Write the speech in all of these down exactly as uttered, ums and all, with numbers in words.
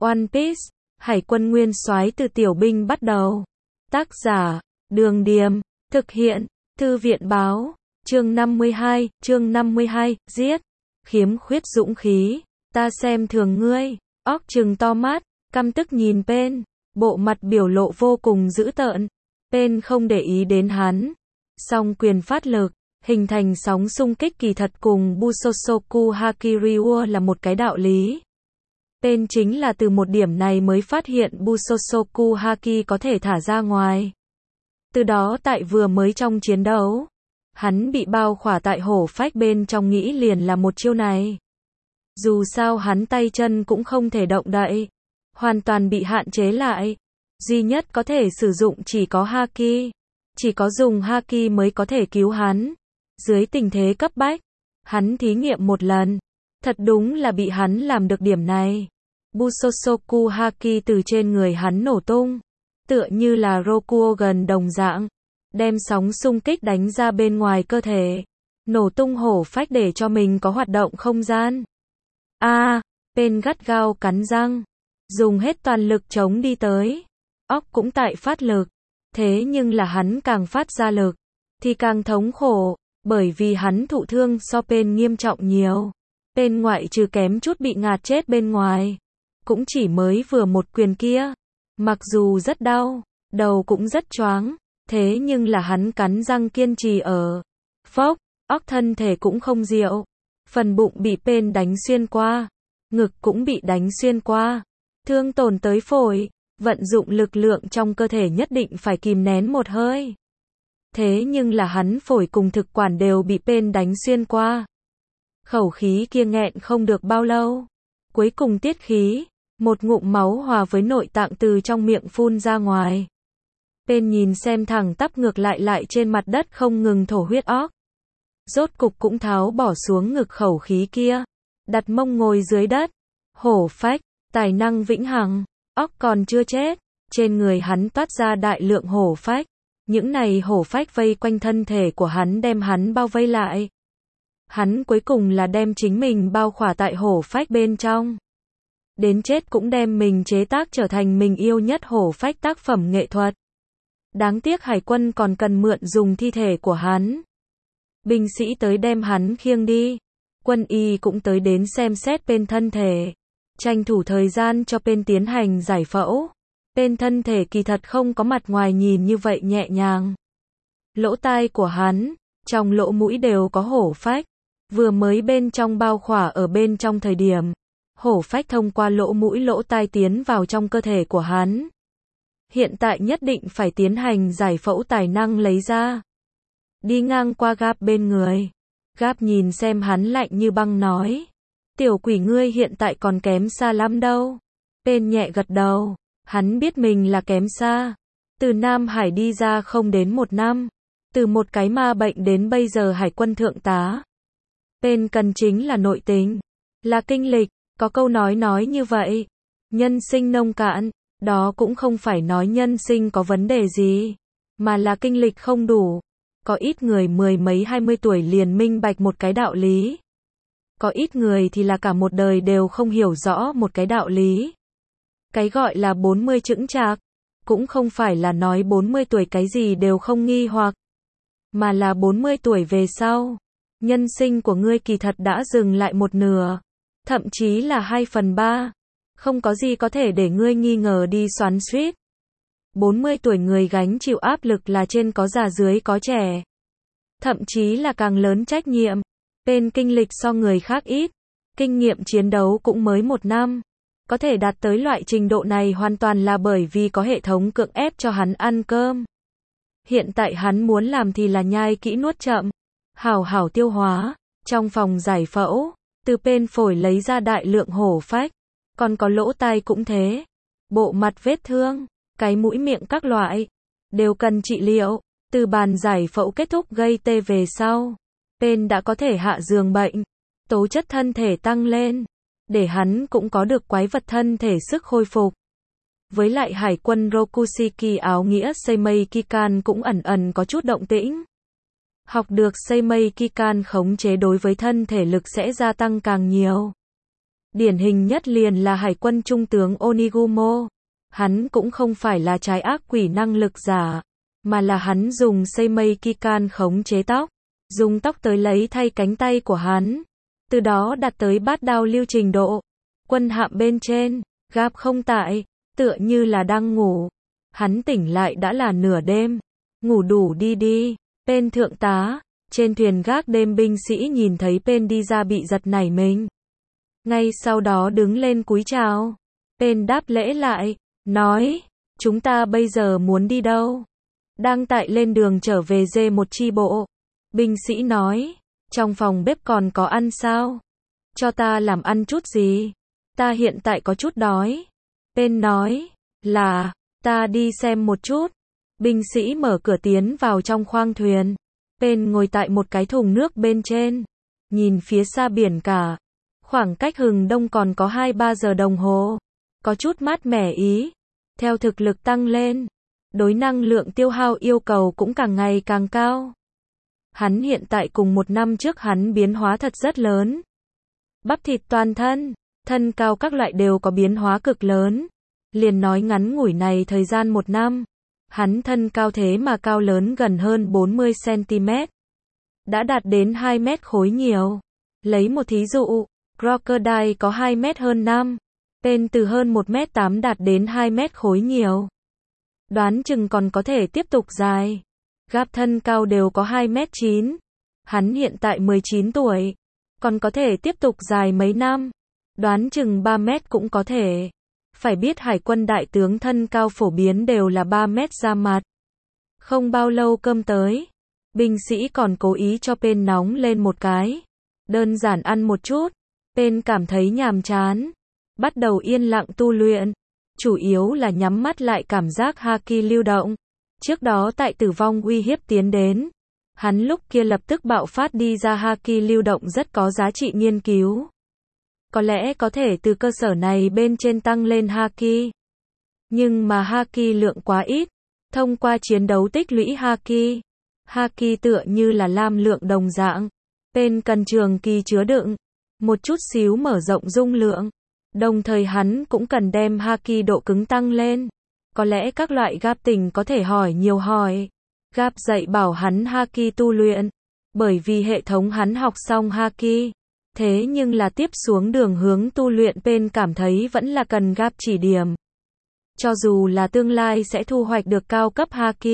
One Piece, Hải quân nguyên soái từ tiểu binh bắt đầu. Tác giả, Đường Điềm, thực hiện, Thư viện báo, chương năm mươi hai, chương năm mươi hai, giết, khiếm khuyết dũng khí, ta xem thường ngươi, óc trừng to mắt, căm tức nhìn Pain, bộ mặt biểu lộ vô cùng dữ tợn. Pain không để ý đến hắn, song quyền phát lực, hình thành sóng xung kích kỳ thật cùng Busosoku Hakiryu là một cái đạo lý. Pain chính là từ một điểm này mới phát hiện Busosoku Haki có thể thả ra ngoài. Từ đó tại vừa mới trong chiến đấu, hắn bị bao khỏa tại hổ phách bên trong nghĩ liền là một chiêu này. Dù sao hắn tay chân cũng không thể động đậy, hoàn toàn bị hạn chế lại. Duy nhất có thể sử dụng chỉ có Haki. Chỉ có dùng Haki mới có thể cứu hắn. Dưới tình thế cấp bách, hắn thí nghiệm một lần. Thật đúng là bị hắn làm được điểm này. Busosoku Haki từ trên người hắn nổ tung. Tựa như là Rokugan đồng dạng. Đem sóng xung kích đánh ra bên ngoài cơ thể. Nổ tung hổ phách để cho mình có hoạt động không gian. A, à, Pain gắt gao cắn răng. Dùng hết toàn lực chống đi tới. Óc cũng tại phát lực. Thế nhưng là hắn càng phát ra lực, thì càng thống khổ. Bởi vì hắn thụ thương so Pain nghiêm trọng nhiều. Pain ngoại trừ kém chút bị ngạt chết bên ngoài. Cũng chỉ mới vừa một quyền kia. Mặc dù rất đau, đầu cũng rất choáng. Thế nhưng là hắn cắn răng kiên trì ở. Phốc, óc thân thể cũng không dịu. Phần bụng bị Pain đánh xuyên qua. Ngực cũng bị đánh xuyên qua. Thương tổn tới phổi. Vận dụng lực lượng trong cơ thể nhất định phải kìm nén một hơi. Thế nhưng là hắn phổi cùng thực quản đều bị Pain đánh xuyên qua. Khẩu khí kia nghẹn không được bao lâu. Cuối cùng tiết khí. Một ngụm máu hòa với nội tạng từ trong miệng phun ra ngoài. Pain nhìn xem thẳng tắp ngược lại lại trên mặt đất không ngừng thổ huyết óc. Rốt cục cũng tháo bỏ xuống ngực khẩu khí kia. Đặt mông ngồi dưới đất. Hổ phách, tài năng vĩnh hằng. Óc còn chưa chết. Trên người hắn toát ra đại lượng hổ phách. Những này hổ phách vây quanh thân thể của hắn đem hắn bao vây lại. Hắn cuối cùng là đem chính mình bao khỏa tại hổ phách bên trong. Đến chết cũng đem mình chế tác trở thành mình yêu nhất hổ phách tác phẩm nghệ thuật. Đáng tiếc hải quân còn cần mượn dùng thi thể của hắn. Binh sĩ tới đem hắn khiêng đi. Quân y cũng tới đến xem xét Pain thân thể. Tranh thủ thời gian cho Pain tiến hành giải phẫu. Pain thân thể kỳ thật không có mặt ngoài nhìn như vậy nhẹ nhàng. Lỗ tai của hắn, trong lỗ mũi đều có hổ phách. Vừa mới bên trong bao khỏa ở bên trong thời điểm. Hổ phách thông qua lỗ mũi lỗ tai tiến vào trong cơ thể của hắn. Hiện tại nhất định phải tiến hành giải phẫu tài năng lấy ra. Đi ngang qua Garp bên người. Garp nhìn xem hắn lạnh như băng nói. Tiểu quỷ ngươi hiện tại còn kém xa lắm đâu. Pain nhẹ gật đầu. Hắn biết mình là kém xa. Từ Nam Hải đi ra không đến một năm. Từ một cái ma bệnh đến bây giờ hải quân thượng tá. Pain cần chính là nội tình. Là kinh lịch. Có câu nói nói như vậy. Nhân sinh nông cạn. Đó cũng không phải nói nhân sinh có vấn đề gì. Mà là kinh lịch không đủ. Có ít người mười mấy hai mươi tuổi liền minh bạch một cái đạo lý. Có ít người thì là cả một đời đều không hiểu rõ một cái đạo lý. Cái gọi là bốn mươi chững chạc. Cũng không phải là nói bốn mươi tuổi cái gì đều không nghi hoặc. Mà là bốn mươi tuổi về sau. Nhân sinh của ngươi kỳ thật đã dừng lại một nửa. Thậm chí là hai phần ba. Không có gì có thể để ngươi nghi ngờ đi xoắn xuýt. bốn mươi tuổi người gánh chịu áp lực là trên có già dưới có trẻ. Thậm chí là càng lớn trách nhiệm. Pain kinh lịch so người khác ít. Kinh nghiệm chiến đấu cũng mới một năm. Có thể đạt tới loại trình độ này hoàn toàn là bởi vì có hệ thống cưỡng ép cho hắn ăn cơm. Hiện tại hắn muốn làm thì là nhai kỹ nuốt chậm. Hảo hảo tiêu hóa. Trong phòng giải phẫu. Từ Pain phổi lấy ra đại lượng hổ phách. Còn có lỗ tai cũng thế. Bộ mặt vết thương. Cái mũi miệng các loại. Đều cần trị liệu. Từ bàn giải phẫu kết thúc gây tê về sau. Pain đã có thể hạ giường bệnh. Tố chất thân thể tăng lên. Để hắn cũng có được quái vật thân thể sức khôi phục. Với lại hải quân Rokushiki áo nghĩa Seimei Kikan cũng ẩn ẩn có chút động tĩnh. Học được Seimei Kikan khống chế đối với thân thể lực sẽ gia tăng càng nhiều. Điển hình nhất liền là Hải quân Trung tướng Onigumo. Hắn cũng không phải là trái ác quỷ năng lực giả, mà là hắn dùng Seimei Kikan khống chế tóc, dùng tóc tới lấy thay cánh tay của hắn, từ đó đạt tới bát đao lưu trình độ. Quân hạm bên trên, Gap không tại, tựa như là đang ngủ. Hắn tỉnh lại đã là nửa đêm, ngủ đủ đi đi. Bên thượng tá, trên thuyền gác đêm binh sĩ nhìn thấy Pen đi ra bị giật nảy mình. Ngay sau đó đứng lên cúi chào. Pen đáp lễ lại, nói, chúng ta bây giờ muốn đi đâu? Đang tại lên đường trở về dê một chi bộ. Binh sĩ nói, trong phòng bếp còn có ăn sao? Cho ta làm ăn chút gì? Ta hiện tại có chút đói. Pen nói, là, ta đi xem một chút. Binh sĩ mở cửa tiến vào trong khoang thuyền. Pen ngồi tại một cái thùng nước bên trên, nhìn phía xa biển cả. Khoảng cách hừng đông còn có hai ba giờ đồng hồ. Có chút mát mẻ ý. Theo thực lực tăng lên, đối năng lượng tiêu hao yêu cầu cũng càng ngày càng cao. Hắn hiện tại cùng một năm trước hắn biến hóa thật rất lớn. Bắp thịt toàn thân, thân cao các loại đều có biến hóa cực lớn. Liền nói ngắn ngủi này thời gian một năm, hắn thân cao thế mà cao lớn gần hơn bốn mươi xăng-ti-mét. Đã đạt đến hai mét khối nhiều. Lấy một thí dụ, Crocodile có hai mét hơn năm. Pen từ hơn một mét tám đạt đến hai mét khối nhiều. Đoán chừng còn có thể tiếp tục dài. Gap thân cao đều có hai mét chín. Hắn hiện tại mười chín tuổi. Còn có thể tiếp tục dài mấy năm. Đoán chừng ba mét cũng có thể. Phải biết hải quân đại tướng thân cao phổ biến đều là ba mét ra mặt. Không bao lâu cơm tới. Binh sĩ còn cố ý cho Pen nóng lên một cái. Đơn giản ăn một chút. Pen cảm thấy nhàm chán. Bắt đầu yên lặng tu luyện. Chủ yếu là nhắm mắt lại cảm giác haki lưu động. Trước đó tại tử vong uy hiếp tiến đến. Hắn lúc kia lập tức bạo phát đi ra haki lưu động rất có giá trị nghiên cứu. Có lẽ có thể từ cơ sở này bên trên tăng lên haki. Nhưng mà haki lượng quá ít. Thông qua chiến đấu tích lũy haki. Haki tựa như là lam lượng đồng dạng. Pen cần trường kỳ chứa đựng. Một chút xíu mở rộng dung lượng. Đồng thời hắn cũng cần đem haki độ cứng tăng lên. Có lẽ các loại Gap tình có thể hỏi nhiều hỏi. Gap dạy bảo hắn haki tu luyện. Bởi vì hệ thống hắn học xong haki. Thế nhưng là tiếp xuống đường hướng tu luyện Pen cảm thấy vẫn là cần Gap chỉ điểm. Cho dù là tương lai sẽ thu hoạch được cao cấp haki.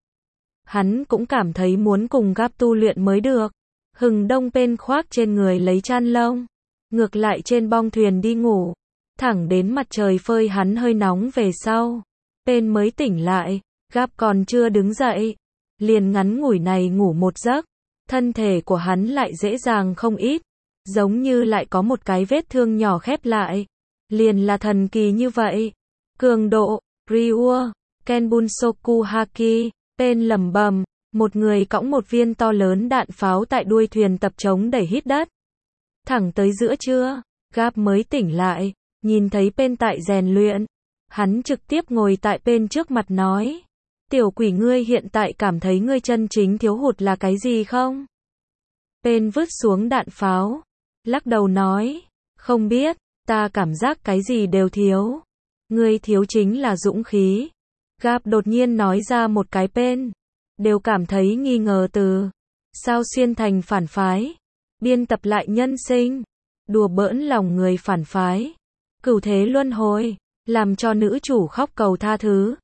Hắn cũng cảm thấy muốn cùng Gap tu luyện mới được. Hừng đông Pen khoác trên người lấy chăn lông. Ngược lại trên bong thuyền đi ngủ. Thẳng đến mặt trời phơi hắn hơi nóng về sau. Pen mới tỉnh lại. Gap còn chưa đứng dậy. Liền ngắn ngủi này ngủ một giấc. Thân thể của hắn lại dễ dàng không ít. Giống như lại có một cái vết thương nhỏ khép lại. Liền là thần kỳ như vậy. Cường độ, Ryuo, Kenbunsoku Haki. Pen lẩm bẩm. Một người cõng một viên to lớn đạn pháo tại đuôi thuyền tập chống đẩy hít đất. Thẳng tới giữa trưa, Gap mới tỉnh lại, nhìn thấy Pen tại rèn luyện. Hắn trực tiếp ngồi tại Pen trước mặt nói. Tiểu quỷ ngươi hiện tại cảm thấy ngươi chân chính thiếu hụt là cái gì không? Pen vứt xuống đạn pháo. Lắc đầu nói. Không biết, ta cảm giác cái gì đều thiếu. Ngươi thiếu chính là dũng khí. Gap đột nhiên nói ra một cái Pen. Đều cảm thấy nghi ngờ từ. Sao xuyên thành phản phái? Biên tập lại nhân sinh. Đùa bỡn lòng người phản phái. Cửu thế luân hồi. Làm cho nữ chủ khóc cầu tha thứ.